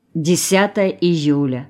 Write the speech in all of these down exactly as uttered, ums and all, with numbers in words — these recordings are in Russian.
десятое июля.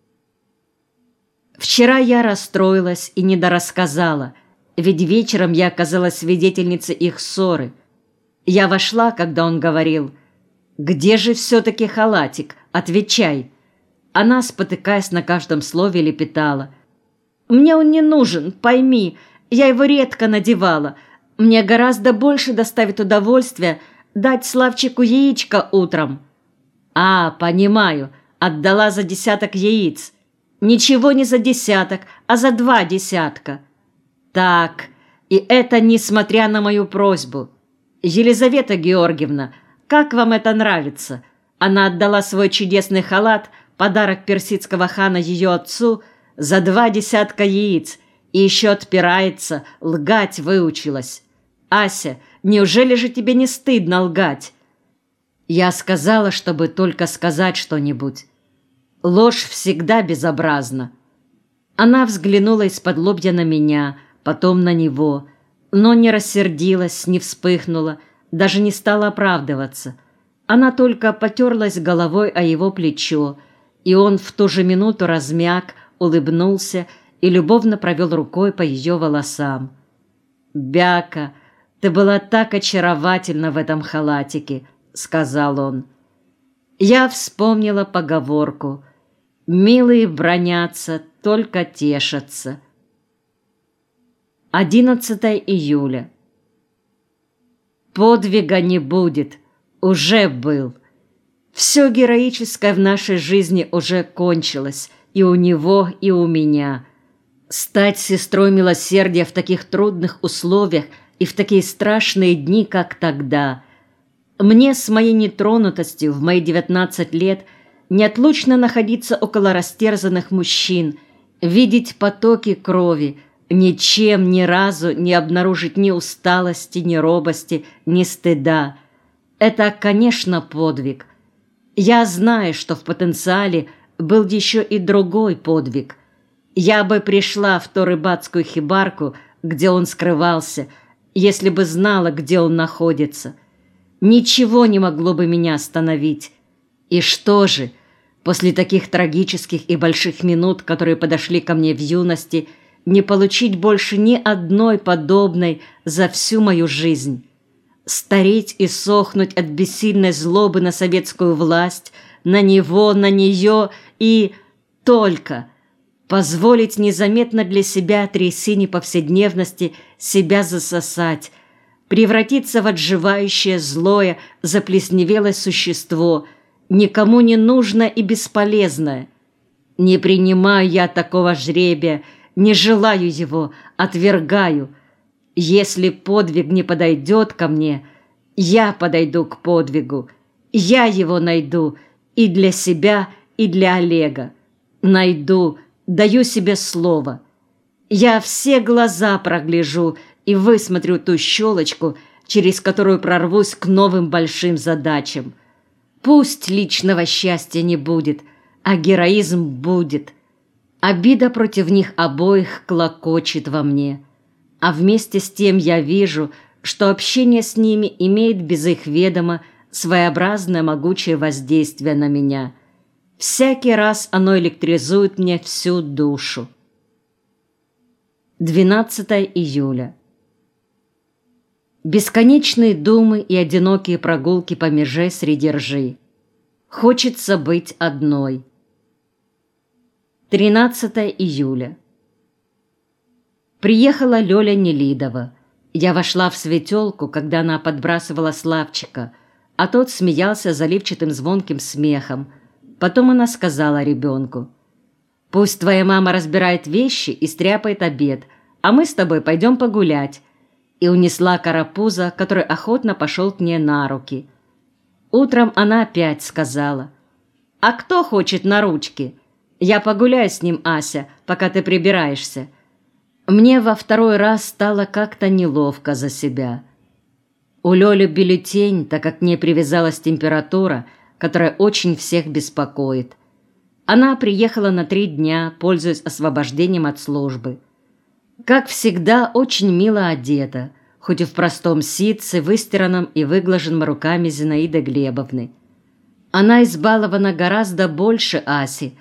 Вчера я расстроилась и недорассказала, ведь вечером я оказалась свидетельницей их ссоры. Я вошла, когда он говорил: «Где же все-таки халатик? Отвечай!» Она, спотыкаясь на каждом слове, лепетала: «Мне он не нужен, пойми, я его редко надевала. Мне гораздо больше доставит удовольствия дать Славчику яичко утром». «А, понимаю, отдала за десяток яиц». «Ничего не за десяток, а за два десятка». «Так, и это несмотря на мою просьбу. Елизавета Георгиевна, как вам это нравится?» Она отдала свой чудесный халат, подарок персидского хана ее отцу, за два десятка яиц, и еще отпирается, лгать выучилась. «Ася, неужели же тебе не стыдно лгать?» Я сказала, чтобы только сказать что-нибудь. Ложь всегда безобразна. Она взглянула из-под лобья на меня, потом на него, но не рассердилась, не вспыхнула, даже не стала оправдываться. Она только потерлась головой о его плечо, и он в ту же минуту размяк, улыбнулся и любовно провел рукой по ее волосам. «Бяка, ты была так очаровательна в этом халатике», — сказал он. Я вспомнила поговорку: «Милые бранятся, только тешатся». одиннадцатое июля. Подвига не будет, уже был. Все героическое в нашей жизни уже кончилось, и у него, и у меня. Стать сестрой милосердия в таких трудных условиях и в такие страшные дни, как тогда. Мне с моей нетронутостью в мои девятнадцать лет неотлучно находиться около растерзанных мужчин, видеть потоки крови, ничем ни разу не обнаружить ни усталости, ни робости, ни стыда. Это, конечно, подвиг. Я знаю, что в потенциале был еще и другой подвиг. Я бы пришла в ту рыбацкую хибарку, где он скрывался, если бы знала, где он находится. Ничего не могло бы меня остановить. И что же, после таких трагических и больших минут, которые подошли ко мне в юности, не получить больше ни одной подобной за всю мою жизнь? Стареть и сохнуть от бессильной злобы на советскую власть, на него, на нее и только позволить незаметно для себя трясине повседневности себя засосать, превратиться в отживающее злое, заплесневелое существо, никому не нужное и бесполезное. Не принимаю я такого жребия, не желаю его, отвергаю. Если подвиг не подойдет ко мне, я подойду к подвигу, я его найду и для себя, и для Олега. Найду, даю себе слово. Я все глаза прогляжу и высмотрю ту щелочку, через которую прорвусь к новым большим задачам. Пусть личного счастья не будет, а героизм будет. Обида против них обоих клокочет во мне, а вместе с тем я вижу, что общение с ними имеет без их ведома своеобразное могучее воздействие на меня. Всякий раз оно электризует мне всю душу. двенадцатое июля. Бесконечные думы и одинокие прогулки по меже среди ржи. Хочется быть одной. тринадцатое июля. Приехала Лёля Нелидова. Я вошла в светелку, когда она подбрасывала Славчика, а тот смеялся заливчатым звонким смехом. Потом она сказала ребенку: «Пусть твоя мама разбирает вещи и стряпает обед, а мы с тобой пойдем погулять», и унесла карапуза, который охотно пошел к ней на руки. Утром она опять сказала: «А кто хочет на ручки? Я погуляю с ним, Ася, пока ты прибираешься». Мне во второй раз стало как-то неловко за себя. У Лёли бюллетень, так как к ней привязалась температура, которая очень всех беспокоит. Она приехала на три дня, пользуясь освобождением от службы. Как всегда, очень мило одета, хоть и в простом ситце, выстиранном и выглаженном руками Зинаиды Глебовны. Она избалована гораздо больше Аси,